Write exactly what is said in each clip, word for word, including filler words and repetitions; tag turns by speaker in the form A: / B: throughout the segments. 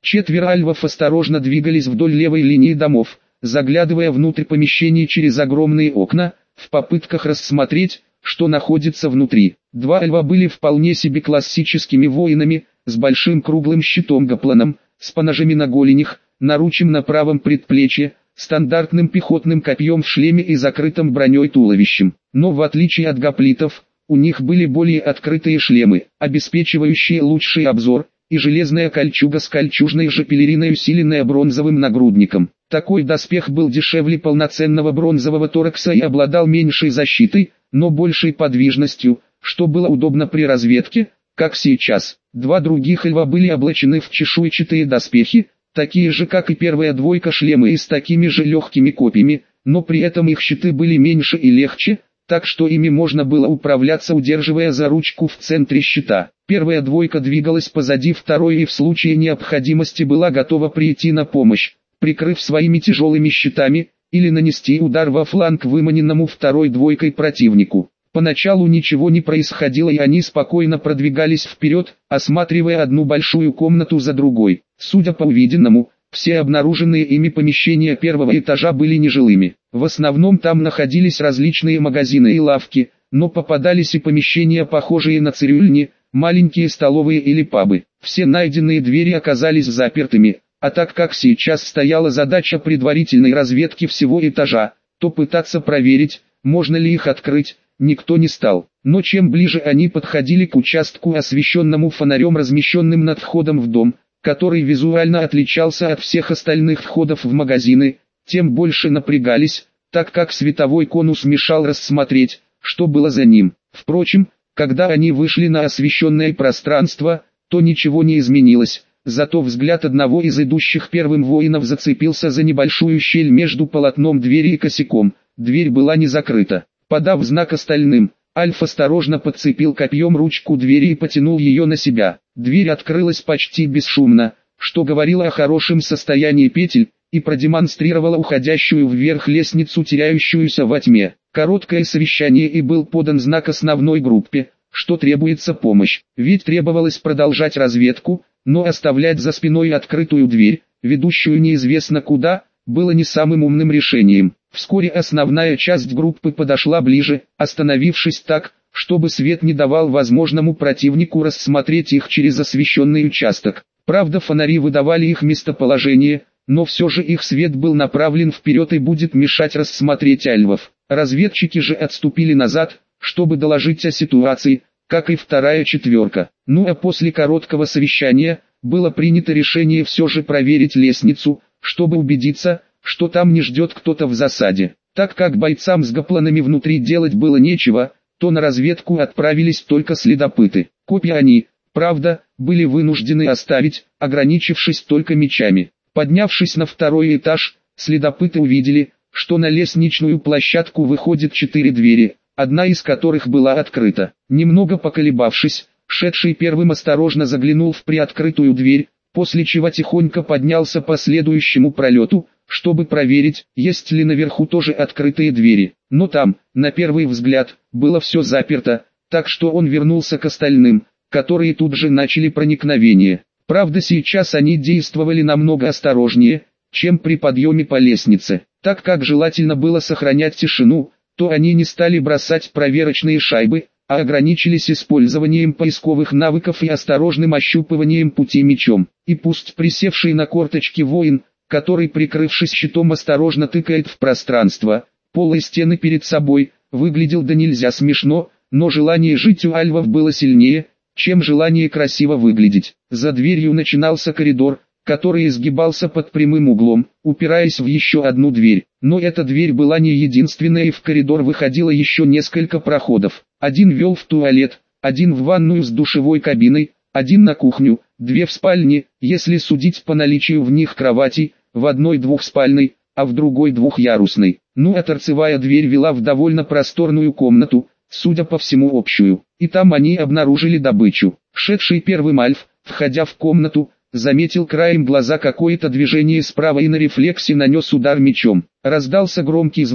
A: Четверо альвов осторожно двигались вдоль левой линии домов, заглядывая внутрь помещений через огромные окна, в попытках рассмотреть, что находится внутри. Два альва были вполне себе классическими воинами, с большим круглым щитом-гопланом, с поножами на голенях, наручем на правом предплечье, стандартным пехотным копьем в шлеме и закрытым броней туловищем. Но в отличие от гоплитов, у них были более открытые шлемы, обеспечивающие лучший обзор, и железная кольчуга с кольчужной же пелериной, усиленная бронзовым нагрудником. Такой доспех был дешевле полноценного бронзового торакса и обладал меньшей защитой, но большей подвижностью, что было удобно при разведке, как сейчас. Два других альва были облачены в чешуйчатые доспехи, такие же как и первая двойка шлемы и с такими же легкими копьями, но при этом их щиты были меньше и легче, так что ими можно было управляться, удерживая за ручку в центре щита. Первая двойка двигалась позади второй и в случае необходимости была готова прийти на помощь, прикрыв своими тяжелыми щитами, или нанести удар во фланг выманенному второй двойкой противнику. Поначалу ничего не происходило, и они спокойно продвигались вперед, осматривая одну большую комнату за другой. Судя по увиденному, все обнаруженные ими помещения первого этажа были нежилыми. В основном там находились различные магазины и лавки, но попадались и помещения, похожие на цирюльни, маленькие столовые или пабы. Все найденные двери оказались запертыми, а так как сейчас стояла задача предварительной разведки всего этажа, то пытаться проверить, можно ли их открыть, никто не стал. Но чем ближе они подходили к участку, освещенному фонарем, размещенным над входом в дом, который визуально отличался от всех остальных входов в магазины, тем больше напрягались, так как световой конус мешал рассмотреть, что было за ним. Впрочем, когда они вышли на освещенное пространство, то ничего не изменилось, зато взгляд одного из идущих первым воинов зацепился за небольшую щель между полотном двери и косяком. Дверь была не закрыта. Подав знак остальным, Альф осторожно подцепил копьем ручку двери и потянул ее на себя. Дверь открылась почти бесшумно, что говорило о хорошем состоянии петель, и продемонстрировала уходящую вверх лестницу, теряющуюся во тьме. Короткое совещание, и был подан знак основной группе, что требуется помощь. Ведь требовалось продолжать разведку, но оставлять за спиной открытую дверь, ведущую неизвестно куда, было не самым умным решением. Вскоре основная часть группы подошла ближе, остановившись так, чтобы свет не давал возможному противнику рассмотреть их через освещенный участок. Правда, фонари выдавали их местоположение, но все же их свет был направлен вперед и будет мешать рассмотреть альвов. Разведчики же отступили назад, чтобы доложить о ситуации, как и вторая четверка. Ну а после короткого совещания, было принято решение все же проверить лестницу, чтобы убедиться, что там не ждет кто-то в засаде. Так как бойцам с гопланами внутри делать было нечего, то на разведку отправились только следопыты. Копья они, правда, были вынуждены оставить, ограничившись только мечами. Поднявшись на второй этаж, следопыты увидели, что на лестничную площадку выходят четыре двери, одна из которых была открыта. Немного поколебавшись, шедший первым осторожно заглянул в приоткрытую дверь, после чего тихонько поднялся по следующему пролету, чтобы проверить, есть ли наверху тоже открытые двери. Но там, на первый взгляд, было все заперто, так что он вернулся к остальным, которые тут же начали проникновение. Правда, сейчас они действовали намного осторожнее, чем при подъеме по лестнице. Так как желательно было сохранять тишину, то они не стали бросать проверочные шайбы, а ограничились использованием поисковых навыков и осторожным ощупыванием пути мечом. И пусть присевший на корточки воин, который, прикрывшись щитом, осторожно тыкает в пространство, пол и стены перед собой, выглядел да нельзя смешно, но желание жить у альвов было сильнее, чем желание красиво выглядеть. За дверью начинался коридор, который изгибался под прямым углом, упираясь в еще одну дверь. Но эта дверь была не единственная, и в коридор выходило еще несколько проходов. Один вел в туалет, один в ванную с душевой кабиной, один на кухню, две в спальне, если судить по наличию в них кроватей, в одной двухспальной, а в другой двухъярусной. Ну а торцевая дверь вела в довольно просторную комнату, судя по всему общую. И там они обнаружили добычу. Шедший первым Альф, входя в комнату, заметил краем глаза какое-то движение справа и на рефлексе нанес удар мечом. Раздался громкий звон,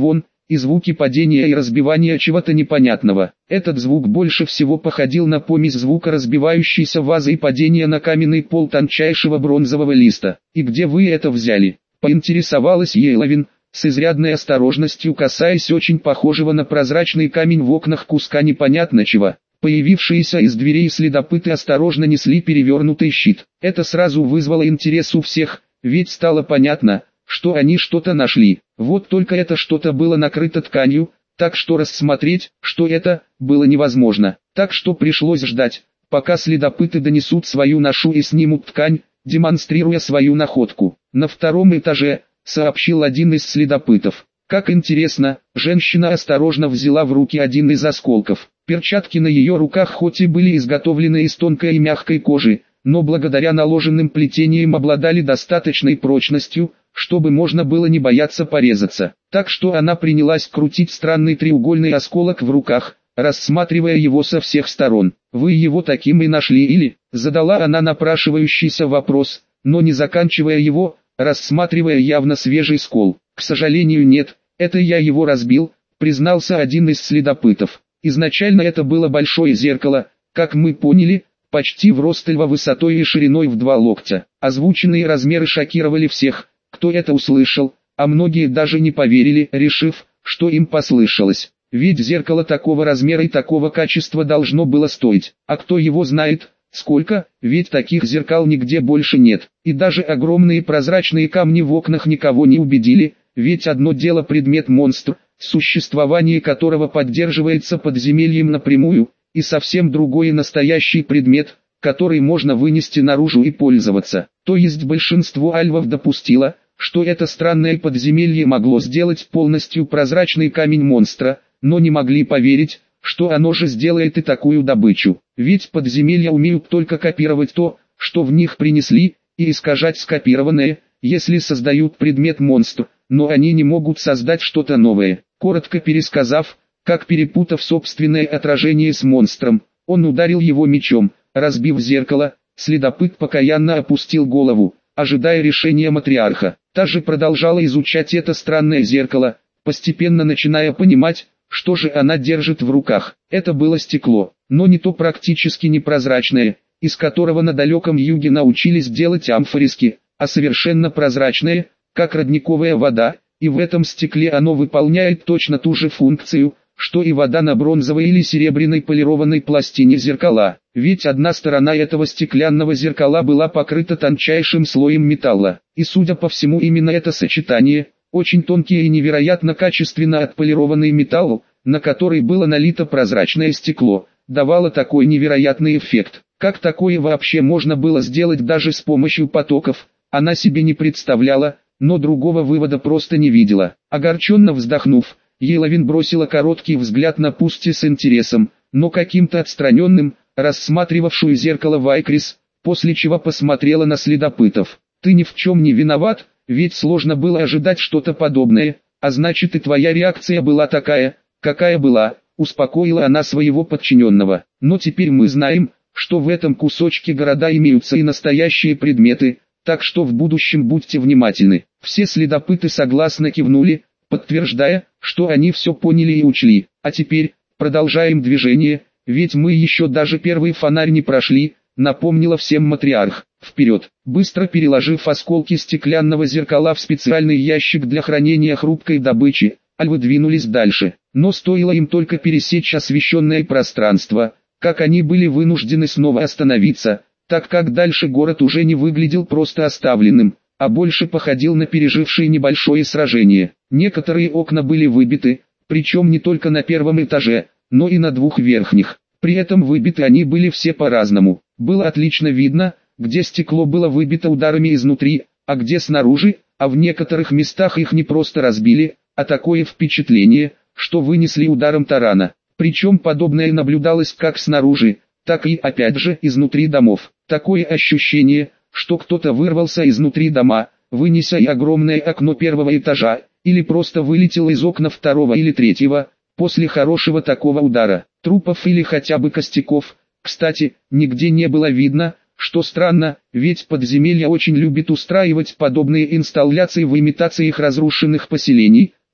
A: и звуки падения и разбивания чего-то непонятного. Этот звук больше всего походил на помесь звука разбивающейся вазы и падения на каменный пол тончайшего бронзового листа. «И где вы это взяли?» — поинтересовалась Ейловин, с изрядной осторожностью касаясь очень похожего на прозрачный камень в окнах куска непонятно чего. Появившиеся из дверей следопыты осторожно несли перевернутый щит. Это сразу вызвало интерес у всех, ведь стало понятно, что они что-то нашли. Вот только это что-то было накрыто тканью, так что рассмотреть, что это, было невозможно. Так что пришлось ждать, пока следопыты донесут свою ношу и снимут ткань, демонстрируя свою находку. На втором этаже, сообщил один из следопытов. Как интересно, женщина осторожно взяла в руки один из осколков. Перчатки на ее руках хоть и были изготовлены из тонкой и мягкой кожи, но благодаря наложенным плетениям обладали достаточной прочностью, чтобы можно было не бояться порезаться. Так что она принялась крутить странный треугольный осколок в руках, рассматривая его со всех сторон. «Вы его таким и нашли или?» — задала она напрашивающийся вопрос, но не заканчивая его, рассматривая явно свежий скол. «К сожалению нет, это я его разбил», — признался один из следопытов. «Изначально это было большое зеркало, как мы поняли, почти в рост льва высотой и шириной в два локтя. Озвученные размеры шокировали всех, кто это услышал, а многие даже не поверили, решив, что им послышалось. Ведь зеркало такого размера и такого качества должно было стоить. А кто его знает, сколько, ведь таких зеркал нигде больше нет. И даже огромные прозрачные камни в окнах никого не убедили, ведь одно дело предмет-монстр, существование которого поддерживается подземельем напрямую, и совсем другой настоящий предмет, который можно вынести наружу и пользоваться. То есть большинство альвов допустило, что это странное подземелье могло сделать полностью прозрачный камень монстра, но не могли поверить, что оно же сделает и такую добычу. Ведь подземелья умеют только копировать то, что в них принесли, и искажать скопированное, если создают предмет-монстр, но они не могут создать что-то новое. Коротко пересказав, как перепутав собственное отражение с монстром, он ударил его мечом, разбив зеркало. Следопыт покаянно опустил голову, ожидая решения матриарха. Та же продолжала изучать это странное зеркало, постепенно начиная понимать, что же она держит в руках. Это было стекло, но не то практически непрозрачное, из которого на далеком юге научились делать амфориски, а совершенно прозрачное, как родниковая вода, и в этом стекле оно выполняет точно ту же функцию, что и вода на бронзовой или серебряной полированной пластине зеркала. Ведь одна сторона этого стеклянного зеркала была покрыта тончайшим слоем металла, и судя по всему именно это сочетание, очень тонкий и невероятно качественно отполированный металл, на который было налито прозрачное стекло, давало такой невероятный эффект. Как такое вообще можно было сделать даже с помощью потоков, она себе не представляла, но другого вывода просто не видела. Огорченно вздохнув, Ейловин бросила короткий взгляд на Пусти с интересом, но каким-то отстраненным, рассматривавшую зеркало Вайкрис, после чего посмотрела на следопытов. «Ты ни в чем не виноват, ведь сложно было ожидать что-то подобное, а значит и твоя реакция была такая, какая была», — успокоила она своего подчиненного. «Но теперь мы знаем, что в этом кусочке города имеются и настоящие предметы, так что в будущем будьте внимательны». Все следопыты согласно кивнули, подтверждая, что они все поняли и учли. «А теперь, продолжаем движение, ведь мы еще даже первый фонарь не прошли», — напомнила всем матриарх. «Вперед!» Быстро переложив осколки стеклянного зеркала в специальный ящик для хранения хрупкой добычи, альвы двинулись дальше. Но стоило им только пересечь освещенное пространство, как они были вынуждены снова остановиться, так как дальше город уже не выглядел просто оставленным, а больше походил на пережившее небольшое сражение. Некоторые окна были выбиты, причем не только на первом этаже, но и на двух верхних. При этом выбиты они были все по-разному. Было отлично видно, где стекло было выбито ударами изнутри, а где снаружи, а в некоторых местах их не просто разбили, а такое впечатление, что вынесли ударом тарана. Причем подобное наблюдалось как снаружи, так и, опять же, изнутри домов. Такое ощущение, что кто-то вырвался изнутри дома, вынеся и огромное окно первого этажа, или просто вылетел из окна второго или третьего, после хорошего такого удара. Трупов или хотя бы костяков, кстати, нигде не было видно, что странно, ведь подземелье очень любит устраивать подобные инсталляции в имитациях разрушенных поселений,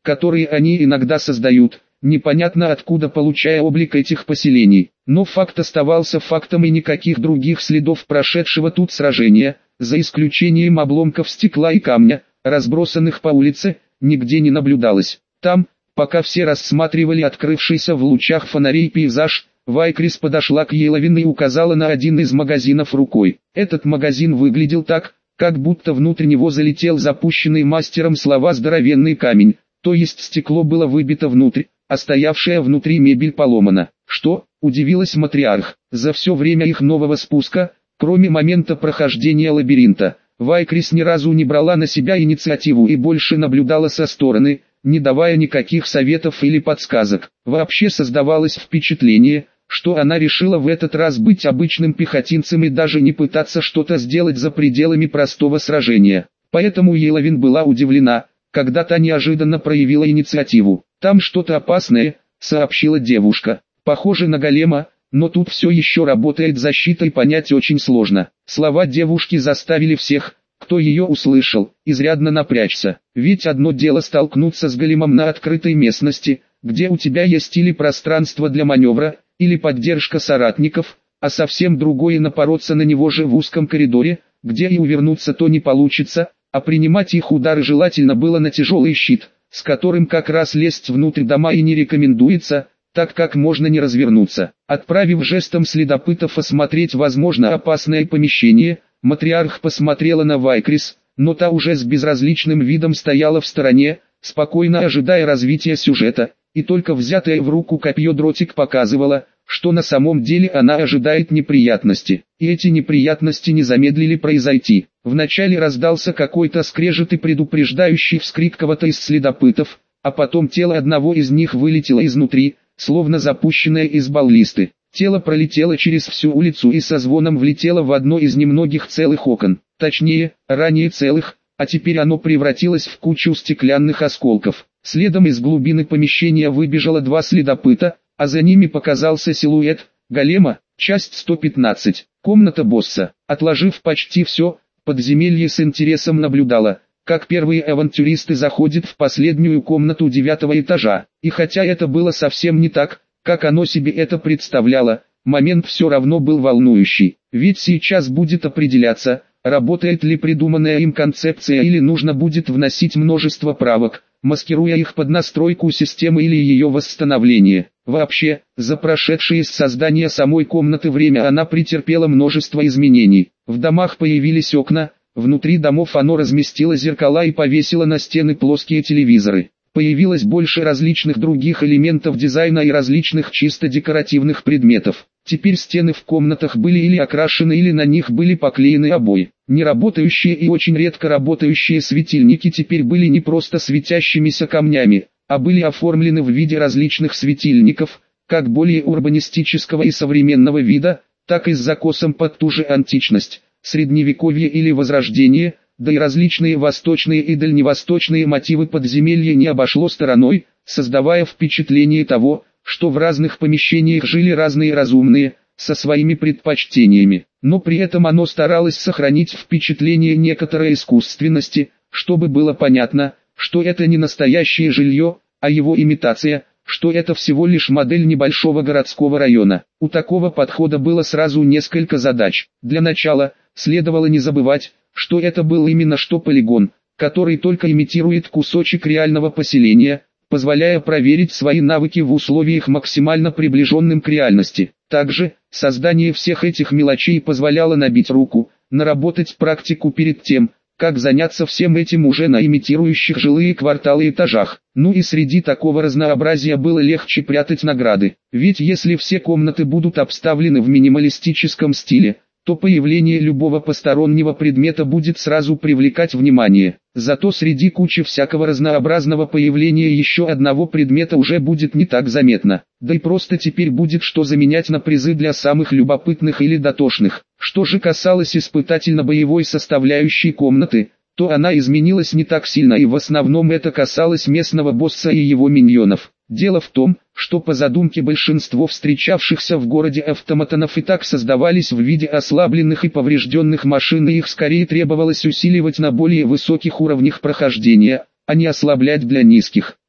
A: которые они иногда создают, непонятно откуда получая облик этих поселений. Но факт оставался фактом, и никаких других следов прошедшего тут сражения, за исключением обломков стекла и камня, разбросанных по улице, нигде не наблюдалось. Там, пока все рассматривали открывшийся в лучах фонарей пейзаж, Вайкрис подошла к Еловин и указала на один из магазинов рукой. Этот магазин выглядел так, как будто внутрь него залетел запущенный мастером слова здоровенный камень, то есть стекло было выбито внутрь, а стоявшая внутри мебель поломана. Что, удивилась матриарх, за все время их нового спуска, кроме момента прохождения лабиринта, Вайкрис ни разу не брала на себя инициативу и больше наблюдала со стороны, не давая никаких советов или подсказок. Вообще создавалось впечатление, что она решила в этот раз быть обычным пехотинцем и даже не пытаться что-то сделать за пределами простого сражения. Поэтому Еловин была удивлена, когда та неожиданно проявила инициативу. «Там что-то опасное», — сообщила девушка. «Похоже на голема, но тут все еще работает защита и понять очень сложно». Слова девушки заставили всех, кто ее услышал, изрядно напрячься. Ведь одно дело столкнуться с големом на открытой местности, где у тебя есть или пространство для маневра, или поддержка соратников, а совсем другое напороться на него же в узком коридоре, где и увернуться-то не получится, а принимать их удары желательно было на тяжелый щит, с которым как раз лезть внутрь дома и не рекомендуется, так как можно не развернуться. Отправив жестом следопытов осмотреть возможно опасное помещение, матриарх посмотрела на Вайкрис, но та уже с безразличным видом стояла в стороне, спокойно ожидая развития сюжета, и только взятая в руку копье-дротик показывала, что на самом деле она ожидает неприятности. И эти неприятности не замедлили произойти. Вначале раздался какой-то скрежет и предупреждающий вскрик кого-то из следопытов, а потом тело одного из них вылетело изнутри, словно запущенное из баллисты. Тело пролетело через всю улицу и со звоном влетело в одно из немногих целых окон. Точнее, ранее целых, а теперь оно превратилось в кучу стеклянных осколков. Следом из глубины помещения выбежало два следопыта, а за ними показался силуэт голема. Часть сто пятнадцать. Комната босса. Отложив почти все, подземелье с интересом наблюдало, как первые авантюристы заходят в последнюю комнату девятого этажа. И хотя это было совсем не так, как оно себе это представляло, момент все равно был волнующий. Ведь сейчас будет определяться, работает ли придуманная им концепция или нужно будет вносить множество правок, маскируя их под настройку системы или ее восстановление. Вообще, за прошедшее с создания самой комнаты время она претерпела множество изменений. В домах появились окна, внутри домов оно разместило зеркала и повесило на стены плоские телевизоры. Появилось больше различных других элементов дизайна и различных чисто декоративных предметов. Теперь стены в комнатах были или окрашены, или на них были поклеены обои. Неработающие и очень редко работающие светильники теперь были не просто светящимися камнями, а были оформлены в виде различных светильников, как более урбанистического и современного вида, так и с закосом под ту же античность, средневековье или возрождение, да и различные восточные и дальневосточные мотивы подземелья не обошло стороной, создавая впечатление того, что в разных помещениях жили разные разумные, со своими предпочтениями. Но при этом оно старалось сохранить впечатление некоторой искусственности, чтобы было понятно, что это не настоящее жилье, а его имитация, что это всего лишь модель небольшого городского района. У такого подхода было сразу несколько задач. Для начала, следовало не забывать, что это был именно что полигон, который только имитирует кусочек реального поселения, позволяя проверить свои навыки в условиях максимально приближенным к реальности. Также, создание всех этих мелочей позволяло набить руку, наработать практику перед тем, как заняться всем этим уже на имитирующих жилые кварталы этажах. Ну и среди такого разнообразия было легче прятать награды. Ведь если все комнаты будут обставлены в минималистическом стиле, то появление любого постороннего предмета будет сразу привлекать внимание. Зато среди кучи всякого разнообразного появления еще одного предмета уже будет не так заметно. Да и просто теперь будет что заменять на призы для самых любопытных или дотошных. Что же касалось испытательно-боевой составляющей комнаты, то она изменилась не так сильно, и в основном это касалось местного босса и его миньонов. Дело в том, что по задумке большинство встречавшихся в городе автоматонов и так создавались в виде ослабленных и поврежденных машин, и их скорее требовалось усиливать на более высоких уровнях прохождения, а не ослаблять для низких.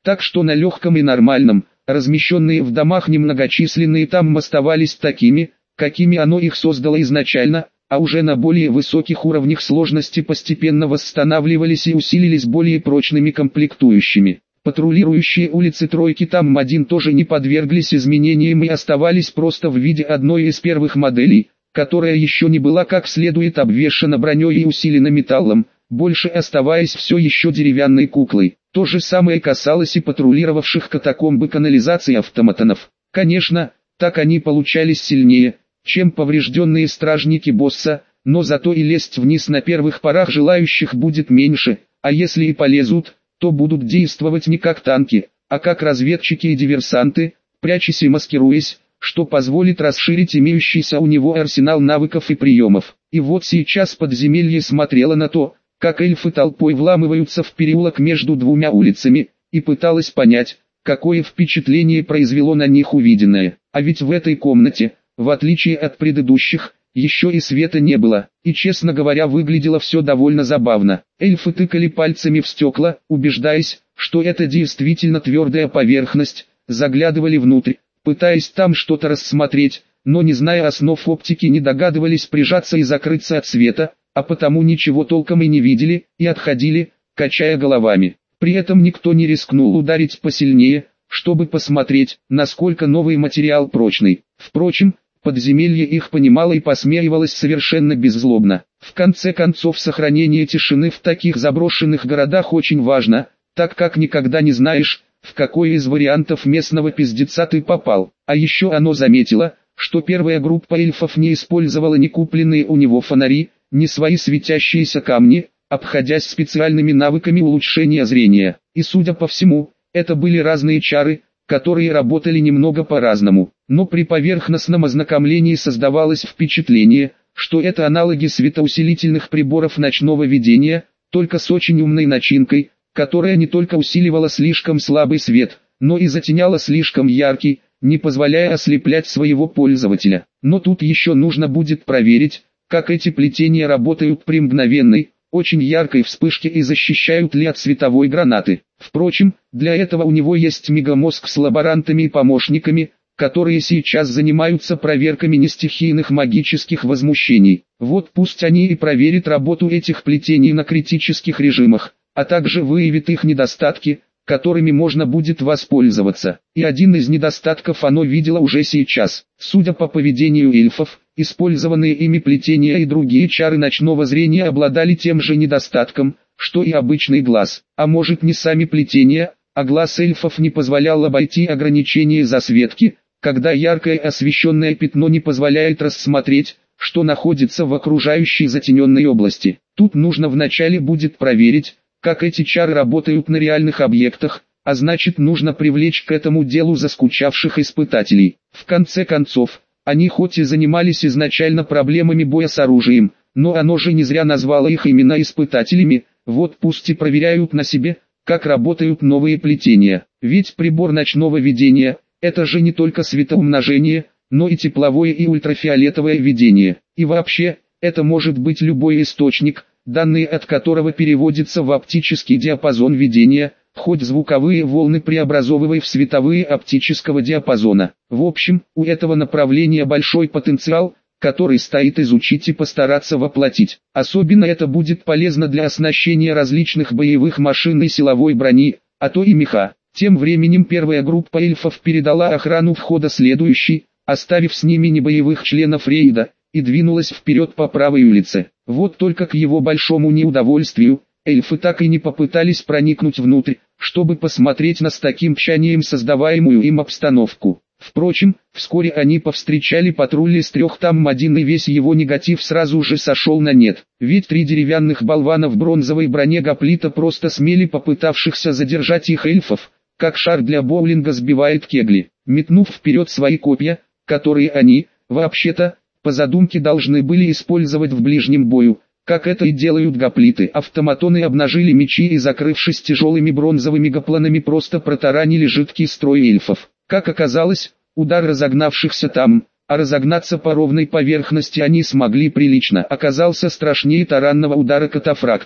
A: Так что на легком и нормальном, размещенные в домах немногочисленные там оставались такими, какими оно их создало изначально, а уже на более высоких уровнях сложности постепенно восстанавливались и усилились более прочными комплектующими. Патрулирующие улицы тройки там один тоже не подверглись изменениям и оставались просто в виде одной из первых моделей, которая еще не была как следует обвешана броней и усилена металлом, больше оставаясь все еще деревянной куклой. То же самое касалось и патрулировавших катакомбы канализации автоматонов. Конечно, так они получались сильнее, чем поврежденные стражники босса, но зато и лезть вниз на первых порах желающих будет меньше, а если и полезут, то будут действовать не как танки, а как разведчики и диверсанты, прячась и маскируясь, что позволит расширить имеющийся у него арсенал навыков и приемов. И вот сейчас подземелье смотрело на то, как эльфы толпой вламываются в переулок между двумя улицами, и пыталось понять, какое впечатление произвело на них увиденное. А ведь в этой комнате, в отличие от предыдущих, еще и света не было, и честно говоря выглядело все довольно забавно. Эльфы тыкали пальцами в стекла, убеждаясь, что это действительно твердая поверхность, заглядывали внутрь, пытаясь там что-то рассмотреть, но не зная основ оптики не догадывались прижаться и закрыться от света, а потому ничего толком и не видели, и отходили, качая головами. При этом никто не рискнул ударить посильнее, чтобы посмотреть, насколько новый материал прочный. Впрочем, подземелье их понимало и посмеивалось совершенно беззлобно. В конце концов, сохранение тишины в таких заброшенных городах очень важно, так как никогда не знаешь, в какой из вариантов местного пиздеца ты попал. А еще оно заметило, что первая группа эльфов не использовала ни купленные у него фонари, ни свои светящиеся камни, обходясь специальными навыками улучшения зрения. И судя по всему, это были разные чары, которые работали немного по-разному. Но при поверхностном ознакомлении создавалось впечатление, что это аналоги светоусилительных приборов ночного видения, только с очень умной начинкой, которая не только усиливала слишком слабый свет, но и затеняла слишком яркий, не позволяя ослеплять своего пользователя. Но тут еще нужно будет проверить, как эти плетения работают при мгновенной, очень яркой вспышке и защищают ли от световой гранаты. Впрочем, для этого у него есть мегамозг с лаборантами и помощниками, которые сейчас занимаются проверками нестихийных магических возмущений. Вот пусть они и проверят работу этих плетений на критических режимах, а также выявит их недостатки, которыми можно будет воспользоваться. И один из недостатков оно видело уже сейчас. Судя по поведению эльфов, использованные ими плетения и другие чары ночного зрения обладали тем же недостатком, что и обычный глаз. А может, не сами плетения, а глаз эльфов не позволял обойти ограничения засветки, когда яркое освещенное пятно не позволяет рассмотреть, что находится в окружающей затененной области. Тут нужно вначале будет проверить, как эти чары работают на реальных объектах, а значит нужно привлечь к этому делу заскучавших испытателей. В конце концов, они хоть и занимались изначально проблемами боя с оружием, но оно же не зря назвало их именно испытателями, вот пусть и проверяют на себе, как работают новые плетения. Ведь прибор ночного видения – это же не только светоумножение, но и тепловое и ультрафиолетовое видение. И вообще, это может быть любой источник, данные от которого переводятся в оптический диапазон видения, хоть звуковые волны преобразовывая в световые оптического диапазона. В общем, у этого направления большой потенциал, который стоит изучить и постараться воплотить. Особенно это будет полезно для оснащения различных боевых машин и силовой брони, а то и меха. Тем временем первая группа эльфов передала охрану входа следующей, оставив с ними небоевых членов рейда, и двинулась вперед по правой улице. Вот только к его большому неудовольствию, эльфы так и не попытались проникнуть внутрь, чтобы посмотреть на с таким тщанием создаваемую им обстановку. Впрочем, вскоре они повстречали патруль из трех там один, и весь его негатив сразу же сошел на нет. Ведь три деревянных болвана в бронзовой броне гоплита просто смели попытавшихся задержать их эльфов, как шар для боулинга сбивает кегли. Метнув вперед свои копья, которые они, вообще-то, по задумке должны были использовать в ближнем бою, как это и делают гоплиты. Автоматоны обнажили мечи и, закрывшись тяжелыми бронзовыми гопланами, просто протаранили жидкий строй эльфов. Как оказалось, удар разогнавшихся там, а разогнаться по ровной поверхности они смогли прилично, оказался страшнее таранного удара катафрактов.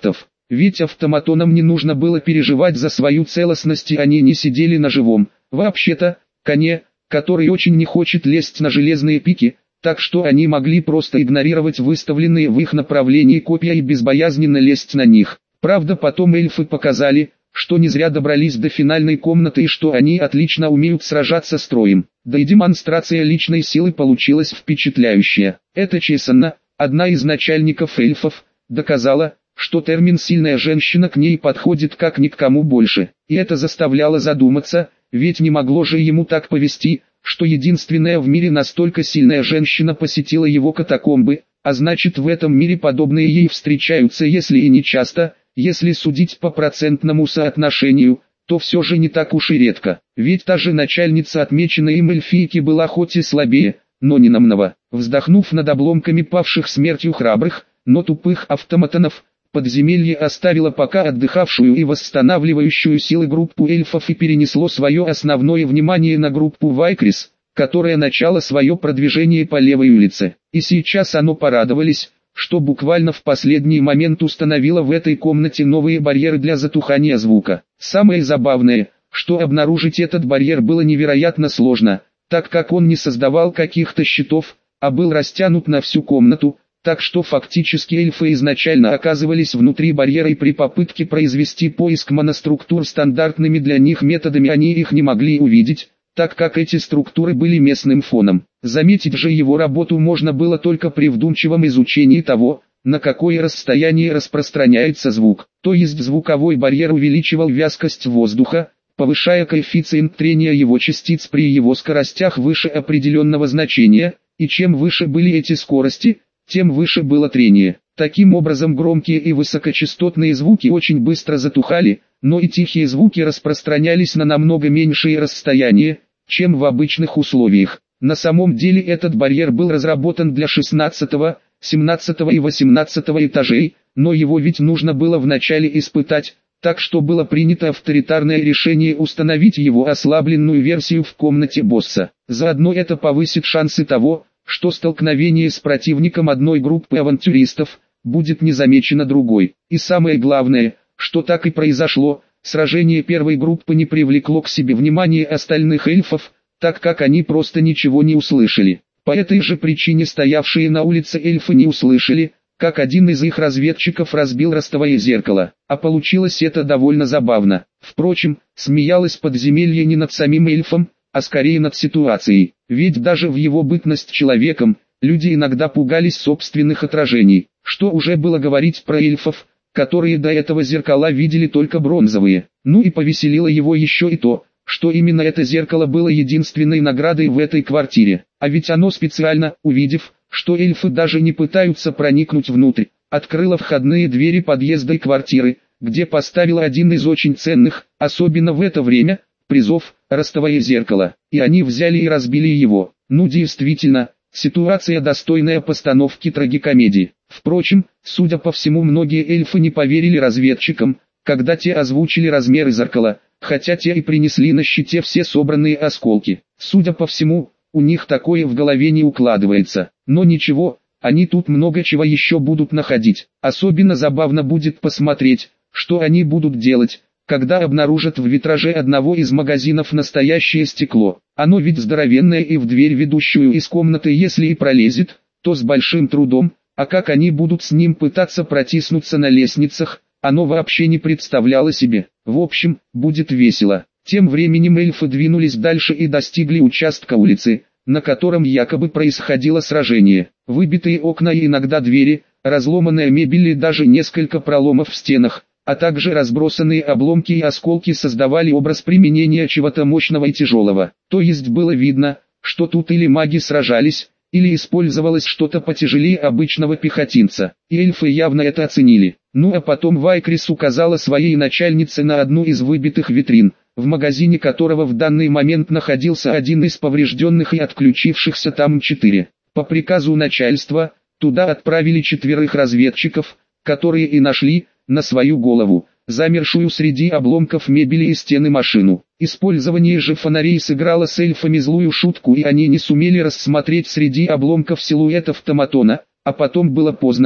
A: Ведь автоматонам не нужно было переживать за свою целостность, и они не сидели на живом, вообще-то, коне, который очень не хочет лезть на железные пики, так что они могли просто игнорировать выставленные в их направлении копья и безбоязненно лезть на них. Правда, потом эльфы показали, что не зря добрались до финальной комнаты и что они отлично умеют сражаться строем. Да и демонстрация личной силы получилась впечатляющая. Это Чесанна, одна из начальников эльфов, доказала, что термин «сильная женщина» к ней подходит как ни к кому больше. И это заставляло задуматься, ведь не могло же ему так повести, что единственная в мире настолько сильная женщина посетила его катакомбы, а значит в этом мире подобные ей встречаются, если и не часто. Если судить по процентному соотношению, то все же не так уж и редко. Ведь та же начальница отмеченной им эльфийки была хоть и слабее, но не намного. Вздохнув над обломками павших смертью храбрых, но тупых автоматонов, подземелье оставило пока отдыхавшую и восстанавливающую силы группу эльфов и перенесло свое основное внимание на группу Вайкрис, которая начала свое продвижение по левой улице. И сейчас оно порадовались, что буквально в последний момент установила в этой комнате новые барьеры для затухания звука. Самое забавное, что обнаружить этот барьер было невероятно сложно, так как он не создавал каких-то щитов, а был растянут на всю комнату, так что фактически эльфы изначально оказывались внутри барьера, и при попытке произвести поиск моноструктур стандартными для них методами они их не могли увидеть, так как эти структуры были местным фоном. Заметить же его работу можно было только при вдумчивом изучении того, на какое расстояние распространяется звук. То есть звуковой барьер увеличивал вязкость воздуха, повышая коэффициент трения его частиц при его скоростях выше определенного значения, и чем выше были эти скорости, тем выше было трение. Таким образом громкие и высокочастотные звуки очень быстро затухали, но и тихие звуки распространялись на намного меньшие расстояния, чем в обычных условиях. На самом деле этот барьер был разработан для шестнадцатого, семнадцатого и восемнадцатого этажей, но его ведь нужно было вначале испытать, так что было принято авторитарное решение установить его ослабленную версию в комнате босса. Заодно это повысит шансы того, что столкновение с противником одной группы авантюристов будет не замечено другой. И самое главное, что так и произошло, сражение первой группы не привлекло к себе внимание остальных эльфов, так как они просто ничего не услышали. По этой же причине стоявшие на улице эльфы не услышали, как один из их разведчиков разбил ростовое зеркало, а получилось это довольно забавно. Впрочем, смеялось подземелье не над самим эльфом, а скорее над ситуацией, ведь даже в его бытность человеком, люди иногда пугались собственных отражений, что уже было говорить про эльфов, которые до этого зеркала видели только бронзовые. Ну и повеселило его еще и то, что именно это зеркало было единственной наградой в этой квартире, а ведь оно специально, увидев, что эльфы даже не пытаются проникнуть внутрь, открыло входные двери подъезда и квартиры, где поставило один из очень ценных, особенно в это время, призов, ростовое зеркало, и они взяли и разбили его. Ну действительно, ситуация достойная постановки трагикомедии. Впрочем, судя по всему, многие эльфы не поверили разведчикам, когда те озвучили размеры зеркала, хотя те и принесли на щите все собранные осколки. Судя по всему, у них такое в голове не укладывается. Но ничего, они тут много чего еще будут находить. Особенно забавно будет посмотреть, что они будут делать, когда обнаружат в витраже одного из магазинов настоящее стекло. Оно ведь здоровенное, и в дверь, ведущую из комнаты, если и пролезет, то с большим трудом, а как они будут с ним пытаться протиснуться на лестницах, оно вообще не представляло себе. В общем, будет весело. Тем временем эльфы двинулись дальше и достигли участка улицы, на котором якобы происходило сражение. Выбитые окна и иногда двери, разломанная мебель и даже несколько проломов в стенах, а также разбросанные обломки и осколки создавали образ применения чего-то мощного и тяжелого. То есть было видно, что тут или маги сражались, или использовалось что-то потяжелее обычного пехотинца. И эльфы явно это оценили. Ну а потом Вайкрис указала своей начальнице на одну из выбитых витрин, в магазине которого в данный момент находился один из поврежденных и отключившихся там эм четыре. По приказу начальства, туда отправили четверых разведчиков, которые и нашли, на свою голову, замершую среди обломков мебели и стены машину. Использование же фонарей сыграло с эльфами злую шутку, и они не сумели рассмотреть среди обломков силуэт автоматона, а потом было поздно,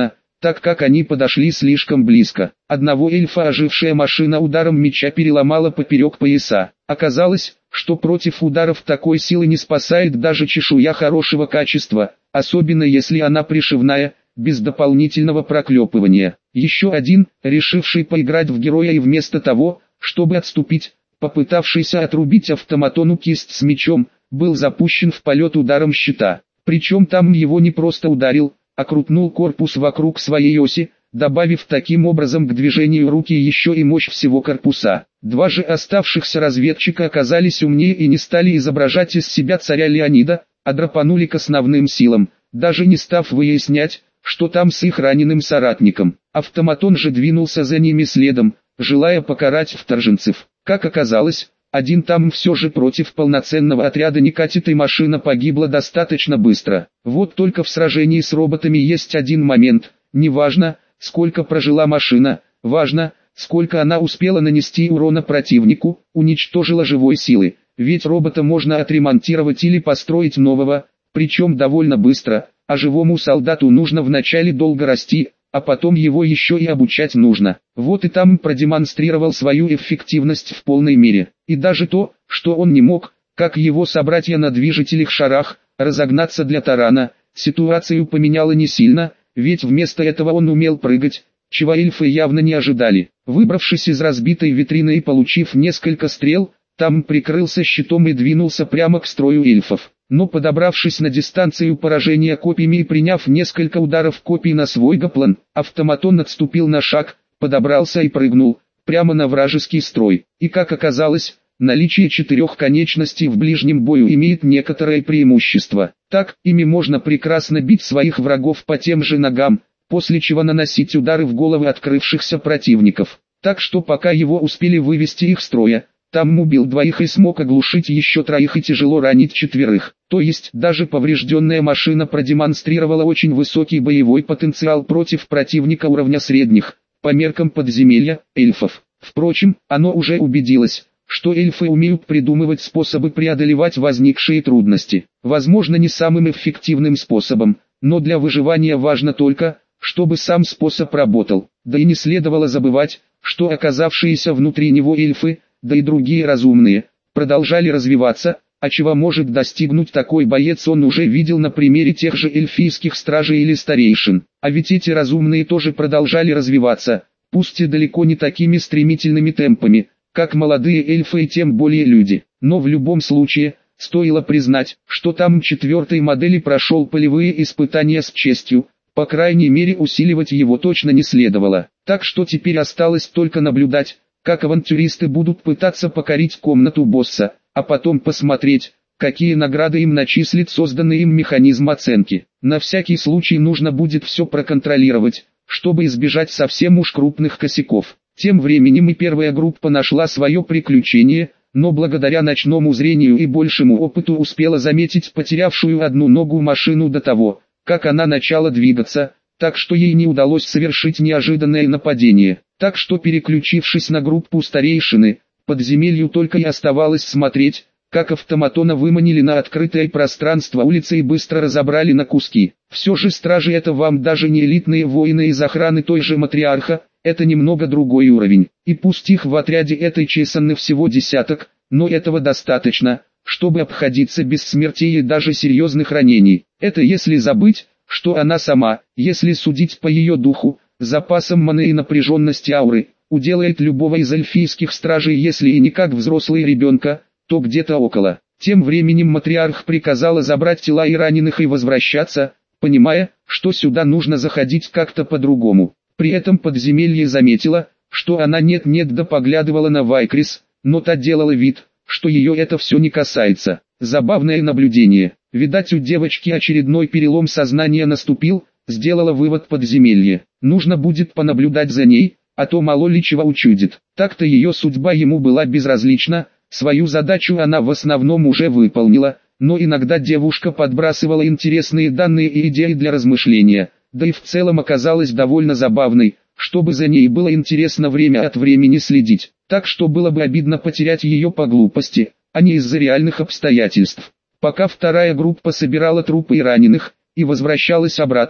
A: так как они подошли слишком близко. Одного эльфа ожившая машина ударом меча переломала поперек пояса. Оказалось, что против ударов такой силы не спасает даже чешуя хорошего качества, особенно если она пришивная, без дополнительного проклепывания. Еще один, решивший поиграть в героя и вместо того, чтобы отступить, попытавшийся отрубить автоматону кисть с мечом, был запущен в полет ударом щита. Причем там его не просто ударил, а крутнул корпус вокруг своей оси, добавив таким образом к движению руки еще и мощь всего корпуса. Два же оставшихся разведчика оказались умнее и не стали изображать из себя царя Леонида, а драпанули к основным силам, даже не став выяснять, что там с их раненым соратником. Автоматон же двинулся за ними следом, желая покарать вторженцев. Как оказалось, один там все же против полноценного отряда не катит, и машина погибла достаточно быстро. Вот только в сражении с роботами есть один момент: неважно, сколько прожила машина, важно, сколько она успела нанести урона противнику, уничтожила живой силы. Ведь робота можно отремонтировать или построить нового, причем довольно быстро, а живому солдату нужно вначале долго расти, а потом его еще и обучать нужно. Вот и там продемонстрировал свою эффективность в полной мере. И даже то, что он не мог, как его собратья на движителях-шарах, разогнаться для тарана, ситуацию поменяло не сильно, ведь вместо этого он умел прыгать, чего эльфы явно не ожидали. Выбравшись из разбитой витрины и получив несколько стрел, там прикрылся щитом и двинулся прямо к строю эльфов. Но подобравшись на дистанцию поражения копьями и приняв несколько ударов копий на свой гоплан, автоматон отступил на шаг, подобрался и прыгнул прямо на вражеский строй. И как оказалось, наличие четырех конечностей в ближнем бою имеет некоторое преимущество. Так, ими можно прекрасно бить своих врагов по тем же ногам, после чего наносить удары в головы открывшихся противников. Так что пока его успели вывести их строя, там убил двоих и смог оглушить еще троих и тяжело ранить четверых. То есть даже поврежденная машина продемонстрировала очень высокий боевой потенциал против противника уровня средних, по меркам подземелья, эльфов. Впрочем, оно уже убедилось, что эльфы умеют придумывать способы преодолевать возникшие трудности. Возможно, не самым эффективным способом, но для выживания важно только, чтобы сам способ работал. Да и не следовало забывать, что оказавшиеся внутри него эльфы, да и другие разумные, продолжали развиваться, а чего может достигнуть такой боец он уже видел на примере тех же эльфийских стражей или старейшин. А ведь эти разумные тоже продолжали развиваться, пусть и далеко не такими стремительными темпами, как молодые эльфы и тем более люди. Но в любом случае, стоило признать, что там четвертой модели прошел полевые испытания с честью, по крайней мере усиливать его точно не следовало. Так что теперь осталось только наблюдать, как авантюристы будут пытаться покорить комнату босса, а потом посмотреть, какие награды им начислит созданный им механизм оценки. На всякий случай нужно будет все проконтролировать, чтобы избежать совсем уж крупных косяков. Тем временем и первая группа нашла свое приключение, но благодаря ночному зрению и большему опыту успела заметить потерявшую одну ногу машину до того, как она начала двигаться, так что ей не удалось совершить неожиданное нападение. Так что, переключившись на группу старейшины, подземелью только и оставалось смотреть, как автоматона выманили на открытое пространство улицы и быстро разобрали на куски. Все же стражи — это вам даже не элитные воины из охраны той же матриарха, это немного другой уровень. И пусть их в отряде этой чесанны всего десяток, но этого достаточно, чтобы обходиться без смертей и даже серьезных ранений. Это если забыть, что она сама, если судить по ее духу, запасом маны и напряженности ауры, уделает любого из эльфийских стражей, если и не как взрослый ребенка, то где-то около. Тем временем матриарх приказала забрать тела и раненых и возвращаться, понимая, что сюда нужно заходить как-то по-другому. При этом подземелье заметила, что она нет-нет да поглядывала на Вайкрис, но та делала вид, что ее это все не касается. Забавное наблюдение. Видать, у девочки очередной перелом сознания наступил, сделала вывод подземелье. Нужно будет понаблюдать за ней, а то мало ли чего учудит. Так-то ее судьба ему была безразлична, свою задачу она в основном уже выполнила, но иногда девушка подбрасывала интересные данные и идеи для размышления, да и в целом оказалась довольно забавной, чтобы за ней было интересно время от времени следить. Так что было бы обидно потерять ее по глупости, а не из-за реальных обстоятельств. Пока вторая группа собирала трупы и раненых, и возвращалась обратно,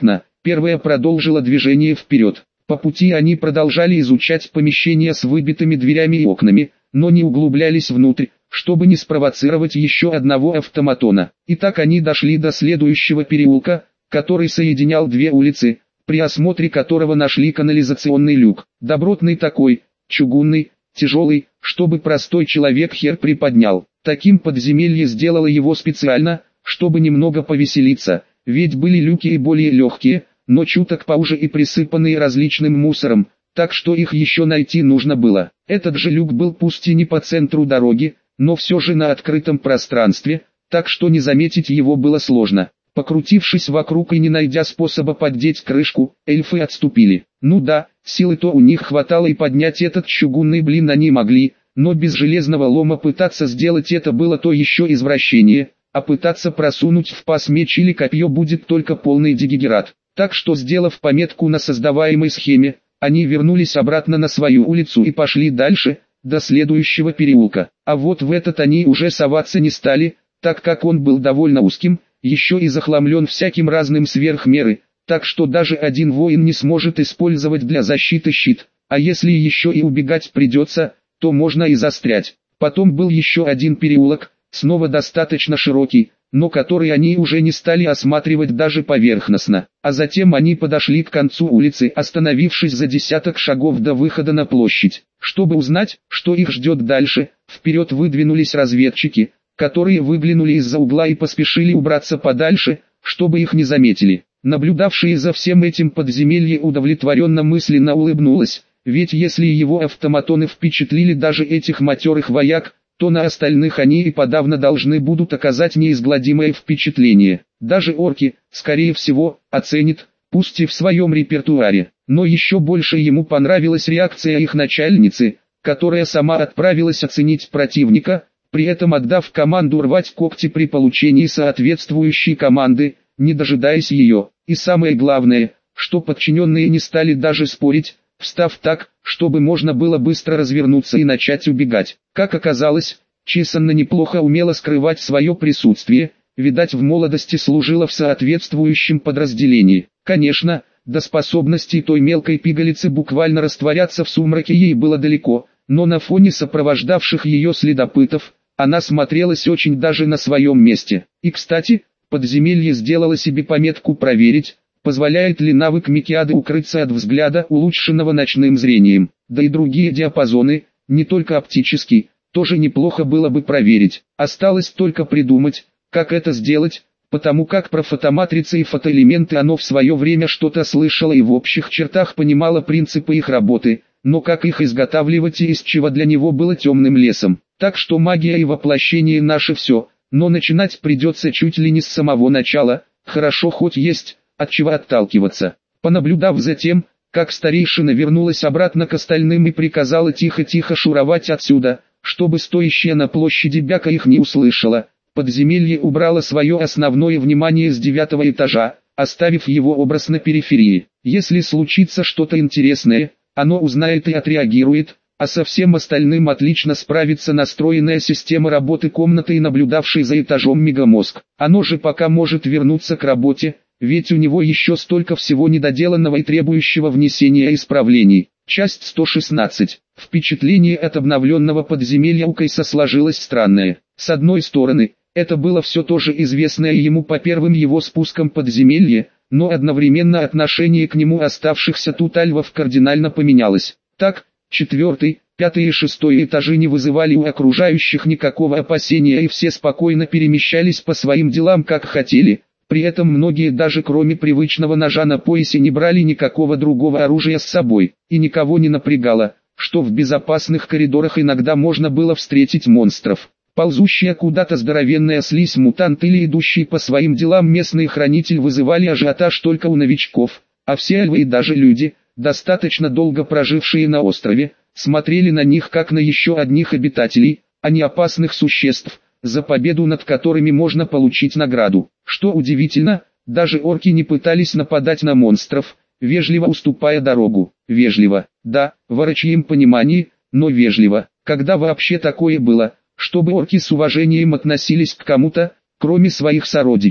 A: Первая продолжила движение вперед. По пути они продолжали изучать помещения с выбитыми дверями и окнами, но не углублялись внутрь, чтобы не спровоцировать еще одного автоматона. И так они дошли до следующего переулка, который соединял две улицы, при осмотре которого нашли канализационный люк. Добротный такой, чугунный, тяжелый, чтобы простой человек хер приподнял. Таким подземелье сделало его специально, чтобы немного повеселиться, ведь были люки и более легкие, но чуток поуже и присыпанные различным мусором, так что их еще найти нужно было. Этот же люк был пусть и не по центру дороги, но все же на открытом пространстве, так что не заметить его было сложно. Покрутившись вокруг и не найдя способа поддеть крышку, эльфы отступили. Ну да, силы-то у них хватало и поднять этот чугунный блин они могли, но без железного лома пытаться сделать это было то еще извращение, а пытаться просунуть в паз меч или копье будет только полный дегенерат. Так что, сделав пометку на создаваемой схеме, они вернулись обратно на свою улицу и пошли дальше, до следующего переулка. А вот в этот они уже соваться не стали, так как он был довольно узким, еще и захламлен всяким разным сверх меры, так что даже один воин не сможет использовать для защиты щит, а если еще и убегать придется, то можно и застрять. Потом был еще один переулок, снова достаточно широкий, но который они уже не стали осматривать даже поверхностно. А затем они подошли к концу улицы, остановившись за десяток шагов до выхода на площадь. Чтобы узнать, что их ждет дальше, вперед выдвинулись разведчики, которые выглянули из-за угла и поспешили убраться подальше, чтобы их не заметили. Наблюдавшие за всем этим подземелье удовлетворенно мысленно улыбнулось, ведь если его автоматоны впечатлили даже этих матерых вояк, то на остальных они и подавно должны будут оказать неизгладимое впечатление. Даже орки, скорее всего, оценят, пусть и в своем репертуаре. Но еще больше ему понравилась реакция их начальницы, которая сама отправилась оценить противника, при этом отдав команду рвать когти при получении соответствующей команды, не дожидаясь ее. И самое главное, что подчиненные не стали даже спорить, встав так, чтобы можно было быстро развернуться и начать убегать. Как оказалось, Чесанна неплохо умела скрывать свое присутствие, видать в молодости служила в соответствующем подразделении. Конечно, до способностей той мелкой пигалицы буквально растворяться в сумраке ей было далеко, но на фоне сопровождавших ее следопытов, она смотрелась очень даже на своем месте. И кстати, подземелье сделало себе пометку проверить, позволяет ли навык Микиады укрыться от взгляда, улучшенного ночным зрением. Да и другие диапазоны, не только оптический, тоже неплохо было бы проверить. Осталось только придумать, как это сделать, потому как про фотоматрицы и фотоэлементы оно в свое время что-то слышало и в общих чертах понимало принципы их работы, но как их изготавливать и из чего для него было темным лесом. Так что магия и воплощение наше все, но начинать придется чуть ли не с самого начала, хорошо хоть есть от чего отталкиваться. Понаблюдав за тем, как старейшина вернулась обратно к остальным и приказала тихо-тихо шуровать отсюда, чтобы стоящая на площади бяка их не услышала, подземелье убрало свое основное внимание с девятого этажа, оставив его образ на периферии. Если случится что-то интересное, оно узнает и отреагирует, а со всем остальным отлично справится настроенная система работы комнаты и наблюдавший за этажом мегамозг. Оно же пока может вернуться к работе, ведь у него еще столько всего недоделанного и требующего внесения исправлений. Часть сто шестнадцать. Впечатление от обновленного подземелья у Кайса сложилось странное. С одной стороны, это было все тоже известное ему по первым его спускам подземелье, но одновременно отношение к нему оставшихся тут альвов кардинально поменялось. Так, четвертый, пятый и шестой этажи не вызывали у окружающих никакого опасения и все спокойно перемещались по своим делам как хотели. При этом многие даже кроме привычного ножа на поясе не брали никакого другого оружия с собой, и никого не напрягало, что в безопасных коридорах иногда можно было встретить монстров. Ползущая куда-то здоровенная слизь мутант или идущий по своим делам местный хранитель вызывали ажиотаж только у новичков, а все альвы и даже люди, достаточно долго прожившие на острове, смотрели на них как на еще одних обитателей, а не опасных существ, за победу над которыми можно получить награду. Что удивительно, даже орки не пытались нападать на монстров, вежливо уступая дорогу. Вежливо, да, в орочьем понимании, но вежливо. Когда вообще такое было, чтобы орки с уважением относились к кому-то, кроме своих сородичей?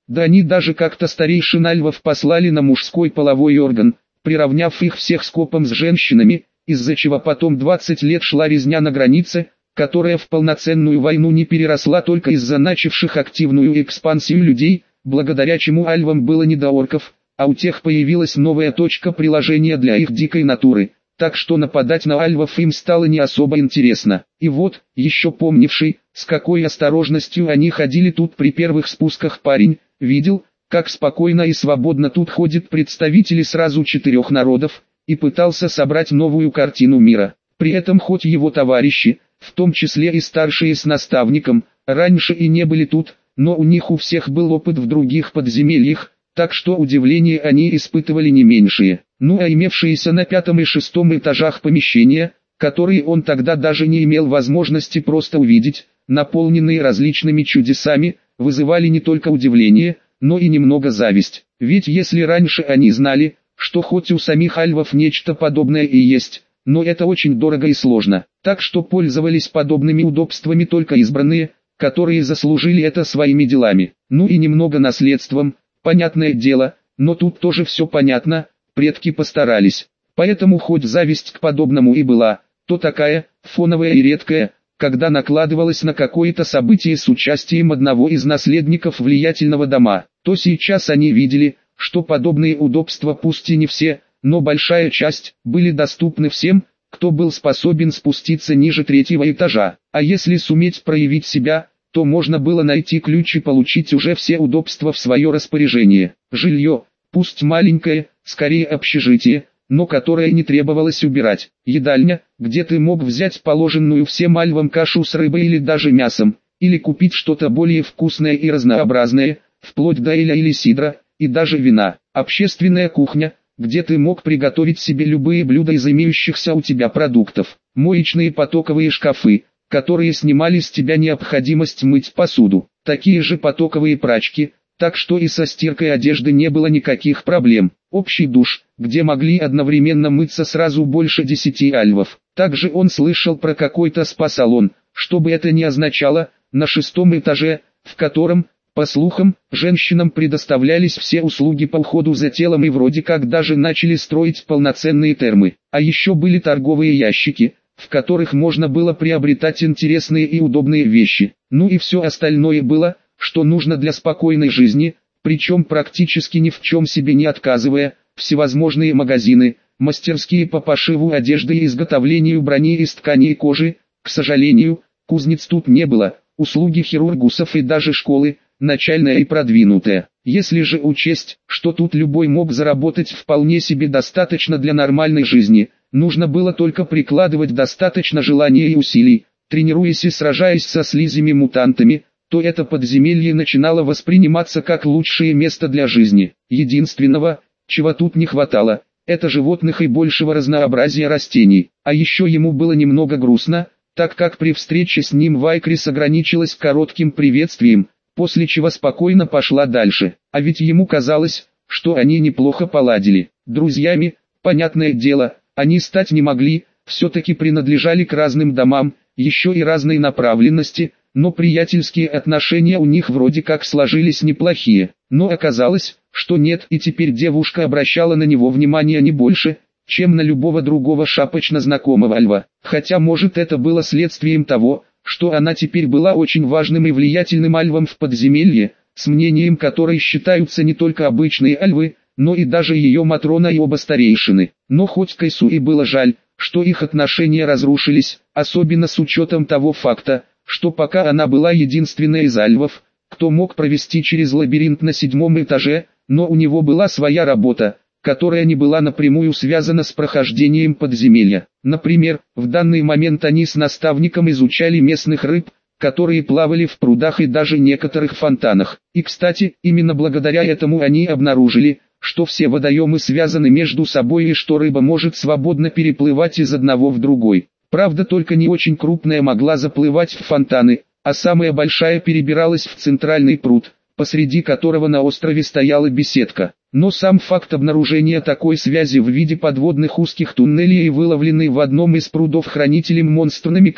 A: Да они даже как-то старейшин альвов послали на мужской половой орган, приравняв их всех скопом с женщинами, из-за чего потом двадцать лет шла резня на границе, которая в полноценную войну не переросла только из-за начавших активную экспансию людей, благодаря чему альвам было не до орков, а у тех появилась новая точка приложения для их дикой натуры, так что нападать на альвов им стало не особо интересно. И вот, еще помнивший, с какой осторожностью они ходили тут при первых спусках парень, видел, как спокойно и свободно тут ходят представители сразу четырех народов, и пытался собрать новую картину мира. При этом хоть его товарищи, в том числе и старшие с наставником, раньше и не были тут, но у них у всех был опыт в других подземельях, так что удивление они испытывали не меньшее. Ну а имевшиеся на пятом и шестом этажах помещения, которые он тогда даже не имел возможности просто увидеть, наполненные различными чудесами, вызывали не только удивление, но и немного зависть. Ведь если раньше они знали, что хоть у самих альвов нечто подобное и есть, но это очень дорого и сложно, так что пользовались подобными удобствами только избранные, которые заслужили это своими делами. Ну и немного наследством, понятное дело, но тут тоже все понятно, предки постарались. Поэтому хоть зависть к подобному и была, то такая, фоновая и редкая, когда накладывалась на какое-то событие с участием одного из наследников влиятельного дома, то сейчас они видели, что подобные удобства пусть и не все, но большая часть, были доступны всем, кто был способен спуститься ниже третьего этажа. А если суметь проявить себя, то можно было найти ключ и получить уже все удобства в свое распоряжение. Жилье, пусть маленькое, скорее общежитие, но которое не требовалось убирать. Едальня, где ты мог взять положенную всем альвам кашу с рыбой или даже мясом, или купить что-то более вкусное и разнообразное, вплоть до эля или сидра, и даже вина. Общественная кухня, где ты мог приготовить себе любые блюда из имеющихся у тебя продуктов. Моечные потоковые шкафы, которые снимали с тебя необходимость мыть посуду. Такие же потоковые прачки, так что и со стиркой одежды не было никаких проблем. Общий душ, где могли одновременно мыться сразу больше десяти альвов. Также он слышал про какой-то спа-салон, что бы это ни означало, на шестом этаже, в котором, по слухам, женщинам предоставлялись все услуги по уходу за телом и вроде как даже начали строить полноценные термы. А еще были торговые ящики, в которых можно было приобретать интересные и удобные вещи. Ну и все остальное было, что нужно для спокойной жизни, причем практически ни в чем себе не отказывая, всевозможные магазины, мастерские по пошиву одежды и изготовлению брони из тканей и кожи. К сожалению, кузнец тут не было, услуги хирургусов и даже школы, начальная и продвинутая. Если же учесть, что тут любой мог заработать вполне себе достаточно для нормальной жизни, нужно было только прикладывать достаточно желания и усилий, тренируясь и сражаясь со слизями-мутантами, то это подземелье начинало восприниматься как лучшее место для жизни. Единственного, чего тут не хватало, это животных и большего разнообразия растений. А еще ему было немного грустно, так как при встрече с ним Вайкрис ограничилась коротким приветствием, после чего спокойно пошла дальше. А ведь ему казалось, что они неплохо поладили. Друзьями, понятное дело, они стать не могли, все-таки принадлежали к разным домам, еще и разной направленности, но приятельские отношения у них вроде как сложились неплохие. Но оказалось, что нет, и теперь девушка обращала на него внимание не больше, чем на любого другого шапочно знакомого альва. Хотя может это было следствием того, что она теперь была очень важным и влиятельным альвом в подземелье, с мнением которой считаются не только обычные альвы, но и даже ее Матрона и оба старейшины. Но хоть Кайсу и было жаль, что их отношения разрушились, особенно с учетом того факта, что пока она была единственной из альвов, кто мог провести через лабиринт на седьмом этаже, но у него была своя работа, которая не была напрямую связана с прохождением подземелья. Например, в данный момент они с наставником изучали местных рыб, которые плавали в прудах и даже некоторых фонтанах. И кстати, именно благодаря этому они обнаружили, что все водоемы связаны между собой и что рыба может свободно переплывать из одного в другой. Правда, только не очень крупная могла заплывать в фонтаны, а самая большая перебиралась в центральный пруд, посреди которого на острове стояла беседка. Но сам факт обнаружения такой связи в виде подводных узких туннелей и выловленный в одном из прудов хранителем монстр намекали,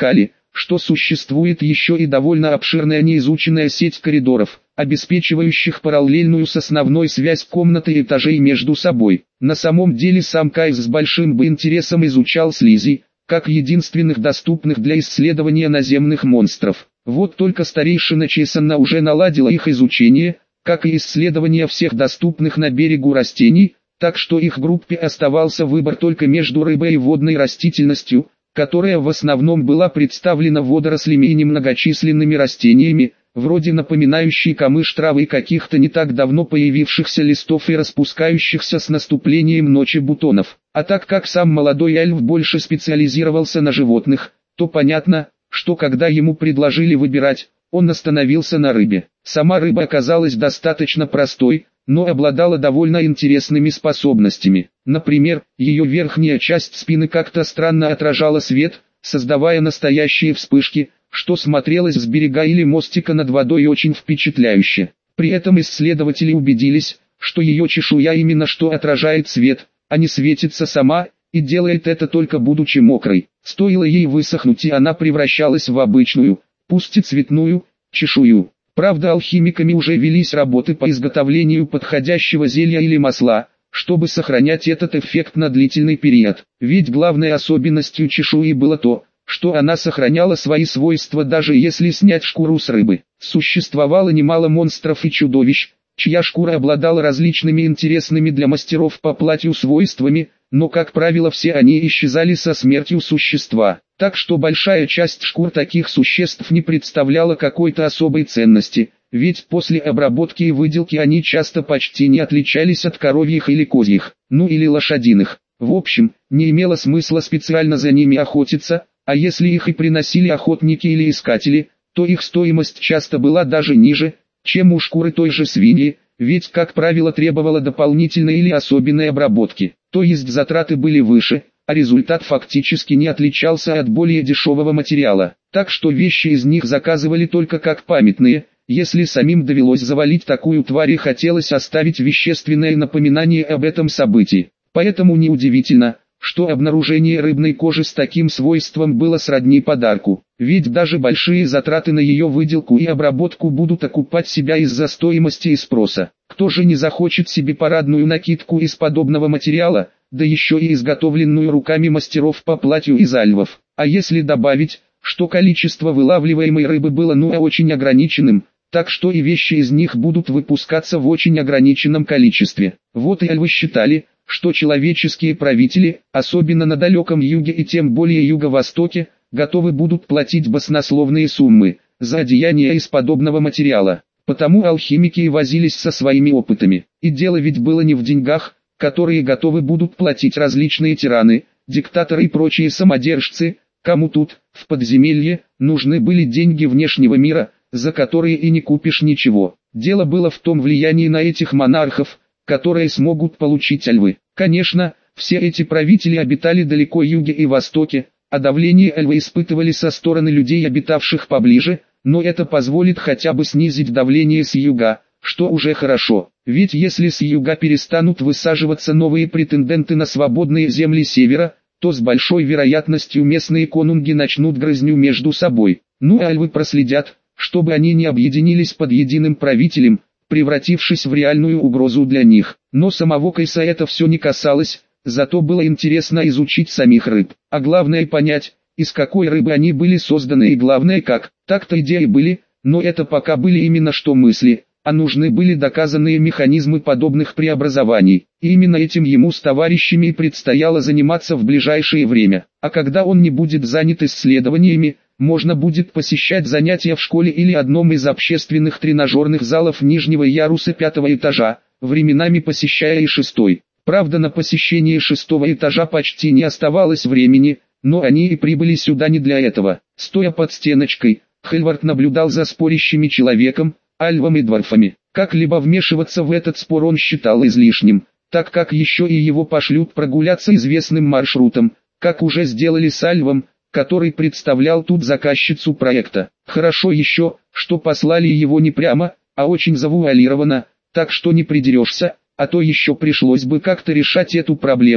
A: что существует еще и довольно обширная неизученная сеть коридоров, обеспечивающих параллельную с основной связь комнаты и этажей между собой. На самом деле сам Кайс с большим бы интересом изучал слизи, как единственных доступных для исследования наземных монстров. Вот только старейшина Чесана уже наладила их изучение, как и исследование всех доступных на берегу растений, так что их группе оставался выбор только между рыбой и водной растительностью, которая в основном была представлена водорослями и немногочисленными растениями, вроде напоминающей камыш травы каких-то не так давно появившихся листов и распускающихся с наступлением ночи бутонов. А так как сам молодой эльф больше специализировался на животных, то понятно, что когда ему предложили выбирать, он остановился на рыбе. Сама рыба оказалась достаточно простой, но обладала довольно интересными способностями. Например, ее верхняя часть спины как-то странно отражала свет, создавая настоящие вспышки, что смотрелось с берега или мостика над водой очень впечатляюще. При этом исследователи убедились, что ее чешуя именно что отражает свет, а не светится сама, и делает это только будучи мокрой. Стоило ей высохнуть, и она превращалась в обычную, пусть и цветную, чешую. Правда, алхимиками уже велись работы по изготовлению подходящего зелья или масла, чтобы сохранять этот эффект на длительный период. Ведь главной особенностью чешуи было то, что она сохраняла свои свойства даже если снять шкуру с рыбы. Существовало немало монстров и чудовищ, чья шкура обладала различными интересными для мастеров по платью свойствами, но как правило все они исчезали со смертью существа. Так что большая часть шкур таких существ не представляла какой-то особой ценности, ведь после обработки и выделки они часто почти не отличались от коровьих или козьих, ну или лошадиных. В общем, не имело смысла специально за ними охотиться, а если их и приносили охотники или искатели, то их стоимость часто была даже ниже, чем у шкуры той же свиньи, ведь как правило требовала дополнительной или особенной обработки, то есть затраты были выше, а результат фактически не отличался от более дешевого материала, так что вещи из них заказывали только как памятные, если самим довелось завалить такую тварь и хотелось оставить вещественное напоминание об этом событии. Поэтому неудивительно, что обнаружение рыбной кожи с таким свойством было сродни подарку, ведь даже большие затраты на ее выделку и обработку будут окупать себя из-за стоимости и спроса. Кто же не захочет себе парадную накидку из подобного материала, да еще и изготовленную руками мастеров по платью из альвов? А если добавить, что количество вылавливаемой рыбы было ну очень ограниченным, так что и вещи из них будут выпускаться в очень ограниченном количестве. Вот и альвы считали, что человеческие правители, особенно на далеком юге и тем более юго-востоке, готовы будут платить баснословные суммы за одеяния из подобного материала. Потому алхимики и возились со своими опытами. И дело ведь было не в деньгах, которые готовы будут платить различные тираны, диктаторы и прочие самодержцы, кому тут, в подземелье, нужны были деньги внешнего мира, за которые и не купишь ничего. Дело было в том влиянии на этих монархов, которые смогут получить альвы. Конечно, все эти правители обитали далеко юге и востоке, а давление альвы испытывали со стороны людей, обитавших поближе, но это позволит хотя бы снизить давление с юга, что уже хорошо. Ведь если с юга перестанут высаживаться новые претенденты на свободные земли севера, то с большой вероятностью местные конунги начнут грызню между собой. Ну а альвы проследят, чтобы они не объединились под единым правителем, превратившись в реальную угрозу для них. Но самого Кайса это все не касалось, зато было интересно изучить самих рыб, а главное понять, из какой рыбы они были созданы и главное как. Так-то идеи были, но это пока были именно что мысли, а нужны были доказанные механизмы подобных преобразований. И именно этим ему с товарищами и предстояло заниматься в ближайшее время. А когда он не будет занят исследованиями, можно будет посещать занятия в школе или одном из общественных тренажерных залов нижнего яруса пятого этажа, временами посещая и шестой. Правда, на посещение шестого этажа почти не оставалось времени, но они и прибыли сюда не для этого. Стоя под стеночкой, Хельвард наблюдал за спорящими человеком, альвом и дворфами. Как-либо вмешиваться в этот спор он считал излишним, так как еще и его пошлют прогуляться известным маршрутом, как уже сделали с альвом, который представлял тут заказчицу проекта. Хорошо еще, что послали его не прямо, а очень завуалированно, так что не придерешься, а то еще пришлось бы как-то решать эту проблему,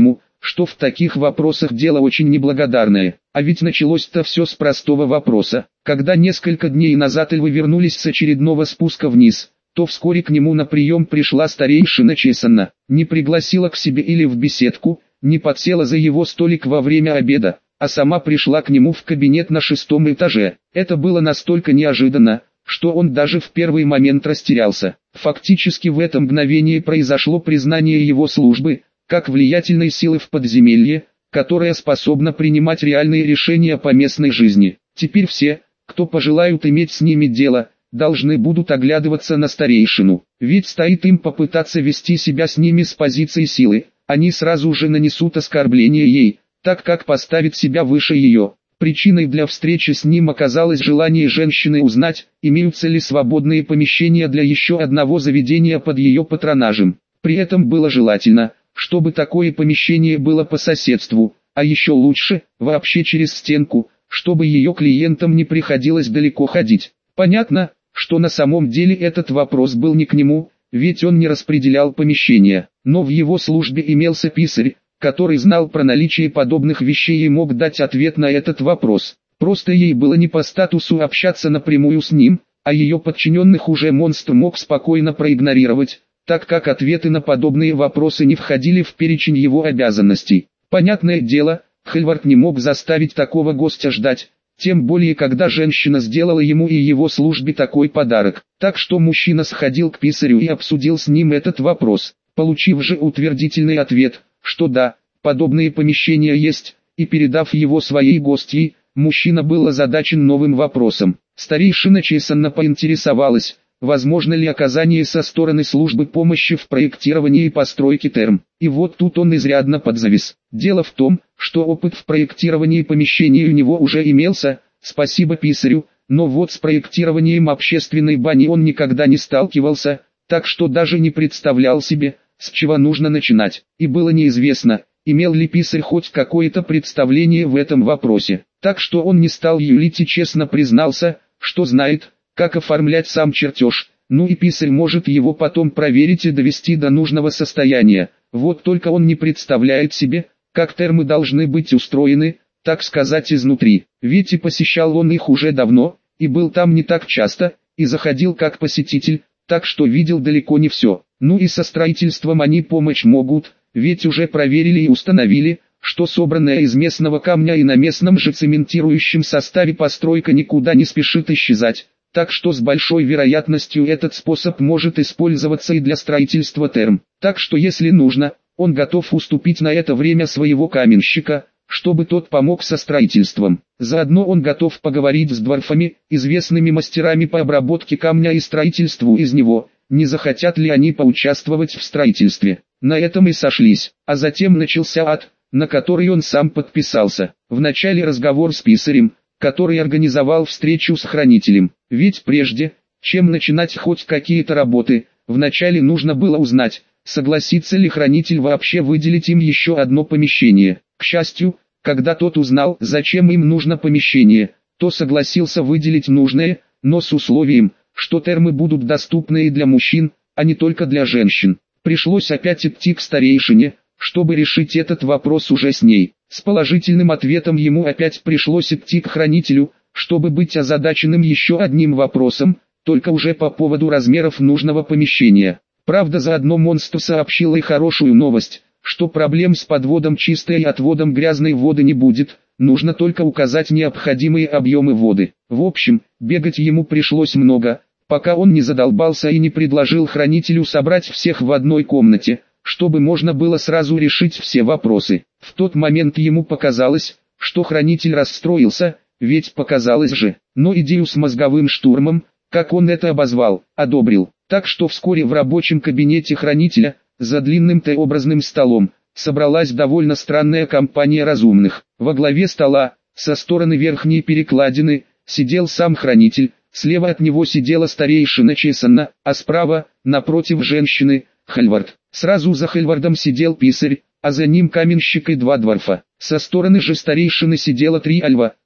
A: что в таких вопросах дело очень неблагодарное. А ведь началось-то все с простого вопроса. Когда несколько дней назад львы вернулись с очередного спуска вниз, то вскоре к нему на прием пришла старейшина Чесанна. Не пригласила к себе или в беседку, не подсела за его столик во время обеда, а сама пришла к нему в кабинет на шестом этаже. Это было настолько неожиданно, что он даже в первый момент растерялся. Фактически в это мгновение произошло признание его службы, как влиятельной силы в подземелье, которая способна принимать реальные решения по местной жизни. Теперь все, кто пожелают иметь с ними дело, должны будут оглядываться на старейшину, ведь стоит им попытаться вести себя с ними с позиции силы, они сразу же нанесут оскорбление ей, так как поставит себя выше ее. Причиной для встречи с ним оказалось желание женщины узнать, имеются ли свободные помещения для еще одного заведения под ее патронажем. При этом было желательно, чтобы такое помещение было по соседству, а еще лучше, вообще через стенку, чтобы ее клиентам не приходилось далеко ходить. Понятно, что на самом деле этот вопрос был не к нему, ведь он не распределял помещения, но в его службе имелся писарь, который знал про наличие подобных вещей и мог дать ответ на этот вопрос. Просто ей было не по статусу общаться напрямую с ним, а ее подчиненных уже монстр мог спокойно проигнорировать, так как ответы на подобные вопросы не входили в перечень его обязанностей. Понятное дело, Хельвард не мог заставить такого гостя ждать, тем более когда женщина сделала ему и его службе такой подарок. Так что мужчина сходил к писарю и обсудил с ним этот вопрос, получив же утвердительный ответ, что да, подобные помещения есть, и передав его своей гостье, мужчина был озадачен новым вопросом. Старейшина Чесанна поинтересовалась, возможно ли оказание со стороны службы помощи в проектировании и постройке терм. И вот тут он изрядно подзавис. Дело в том, что опыт в проектировании помещений у него уже имелся, спасибо писарю, но вот с проектированием общественной бани он никогда не сталкивался, так что даже не представлял себе, с чего нужно начинать. И было неизвестно, имел ли писарь хоть какое-то представление в этом вопросе. Так что он не стал юлить и честно признался, что знает, как оформлять сам чертеж, ну и писарь может его потом проверить и довести до нужного состояния. Вот только он не представляет себе, как термы должны быть устроены, так сказать изнутри. Ведь и посещал он их уже давно, и был там не так часто, и заходил как посетитель, так что видел далеко не все. Ну и со строительством они помочь могут, ведь уже проверили и установили, что собранная из местного камня и на местном же цементирующем составе постройка никуда не спешит исчезать. Так что с большой вероятностью этот способ может использоваться и для строительства терм. Так что если нужно, он готов уступить на это время своего каменщика, чтобы тот помог со строительством. Заодно он готов поговорить с дворфами, известными мастерами по обработке камня и строительству из него, не захотят ли они поучаствовать в строительстве. На этом и сошлись, а затем начался ад, на который он сам подписался. Вначале разговор с писарем, который организовал встречу с хранителем. Ведь прежде, чем начинать хоть какие-то работы, вначале нужно было узнать, согласится ли хранитель вообще выделить им еще одно помещение. К счастью, когда тот узнал, зачем им нужно помещение, то согласился выделить нужное, но с условием, что термы будут доступны и для мужчин, а не только для женщин. Пришлось опять идти к старейшине, чтобы решить этот вопрос уже с ней. С положительным ответом ему опять пришлось идти к хранителю, чтобы быть озадаченным еще одним вопросом, только уже по поводу размеров нужного помещения. Правда, заодно монстр сообщил и хорошую новость, что проблем с подводом чистой и отводом грязной воды не будет, нужно только указать необходимые объемы воды. В общем, бегать ему пришлось много, пока он не задолбался и не предложил хранителю собрать всех в одной комнате, чтобы можно было сразу решить все вопросы. В тот момент ему показалось, что хранитель расстроился, ведь показалось же, но идею с мозговым штурмом, как он это обозвал, одобрил. Так что вскоре в рабочем кабинете хранителя, за длинным Т-образным столом, собралась довольно странная компания разумных. Во главе стола, со стороны верхней перекладины, сидел сам хранитель, слева от него сидела старейшина Чесанна, а справа, напротив женщины, Хельвард. Сразу за Хельвардом сидел писарь, а за ним каменщик и два дворфа. Со стороны же старейшины сидело три альва,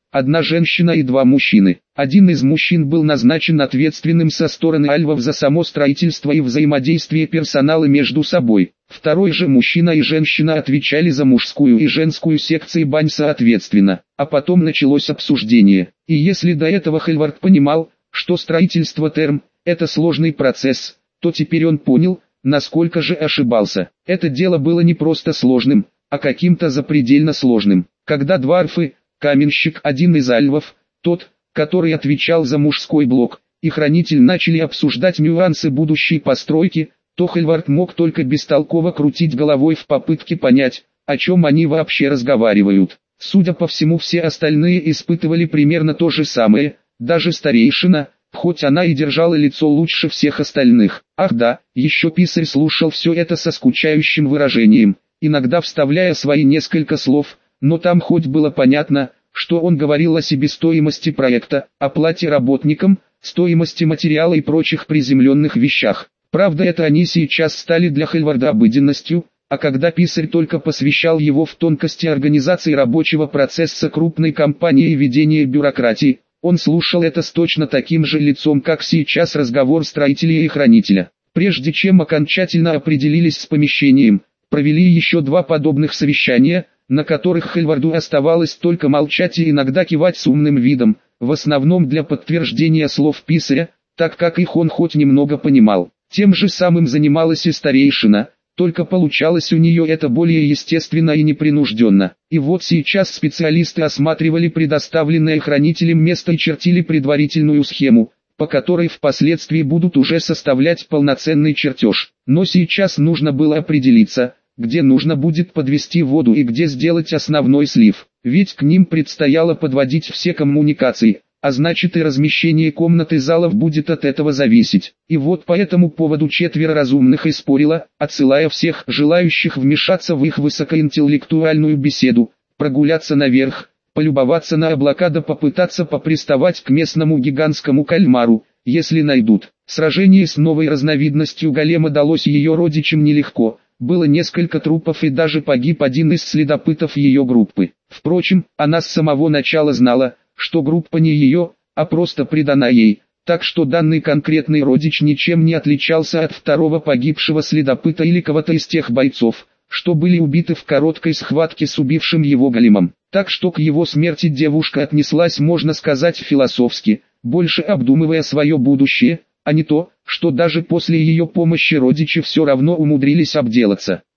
A: одна женщина и два мужчины. Один из мужчин был назначен ответственным со стороны альвов за само строительство и взаимодействие персонала между собой. Второй же мужчина и женщина отвечали за мужскую и женскую секции бань соответственно. А потом началось обсуждение. И если до этого Хельвард понимал, что строительство терм – это сложный процесс, то теперь он понял, насколько же ошибался. Это дело было не просто сложным, а каким-то запредельно сложным. Когда дварфы, каменщик, один из альвов, тот, который отвечал за мужской блок, и хранитель начали обсуждать нюансы будущей постройки, то Хельвард мог только бестолково крутить головой в попытке понять, о чем они вообще разговаривают. Судя по всему, все остальные испытывали примерно то же самое, даже старейшина, хоть она и держала лицо лучше всех остальных. Ах да, еще писарь слушал все это со скучающим выражением, иногда вставляя свои несколько слов, но там хоть было понятно, что он говорил о себестоимости проекта, оплате работникам, стоимости материала и прочих приземленных вещах. Правда, это они сейчас стали для Хельварда обыденностью, а когда писарь только посвящал его в тонкости организации рабочего процесса крупной компании и ведения бюрократии, он слушал это с точно таким же лицом, как сейчас разговор строителя и хранителя. Прежде чем окончательно определились с помещением, провели еще два подобных совещания, на которых Хельварду оставалось только молчать и иногда кивать с умным видом, в основном для подтверждения слов писаря, так как их он хоть немного понимал. Тем же самым занималась и старейшина, только получалось у нее это более естественно и непринужденно. И вот сейчас специалисты осматривали предоставленное хранителем место и чертили предварительную схему, по которой впоследствии будут уже составлять полноценный чертеж. Но сейчас нужно было определиться, где нужно будет подвести воду и где сделать основной слив, ведь к ним предстояло подводить все коммуникации, а значит и размещение комнат и залов будет от этого зависеть. И вот по этому поводу четверо разумных и спорило, отсылая всех желающих вмешаться в их высокоинтеллектуальную беседу, прогуляться наверх, полюбоваться на облака да попытаться поприставать к местному гигантскому кальмару, если найдут. Сражение с новой разновидностью голема далось ее родичам нелегко. Было несколько трупов и даже погиб один из следопытов ее группы. Впрочем, она с самого начала знала, что группа не ее, а просто предана ей, так что данный конкретный родич ничем не отличался от второго погибшего следопыта или кого-то из тех бойцов, что были убиты в короткой схватке с убившим его големом. Так что к его смерти девушка отнеслась, можно сказать, философски, больше обдумывая свое будущее, а не то, что даже после ее помощи родичи все равно умудрились обделаться.